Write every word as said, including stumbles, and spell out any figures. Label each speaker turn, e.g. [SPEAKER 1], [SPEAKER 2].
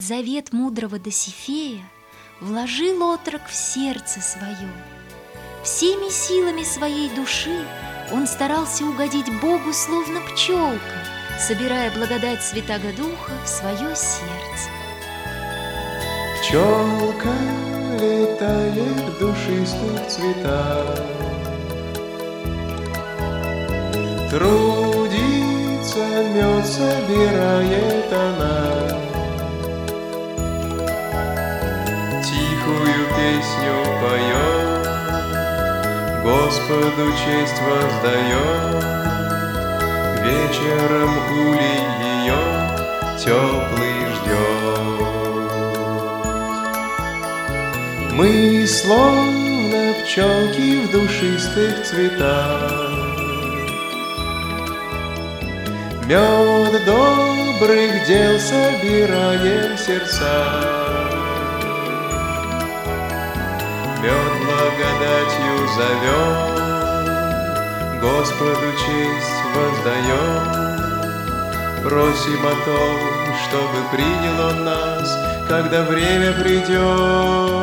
[SPEAKER 1] Завет мудрого Досифея вложил отрок в сердце свое. Всеми силами своей души он старался угодить Богу, словно пчелка, собирая благодать Святаго Духа в свое сердце.
[SPEAKER 2] Пчелка летает в душистых цветах, трудится, мед собирает она, тихую песню поет, Господу честь воздает. Вечером улей ее теплый ждет. Мы словно пчелки в душистых цветах, мед добрых дел собираем сердца, мед благодатью зовем, Господу честь воздаем. Просим о том, чтобы принял Он нас, когда время придет.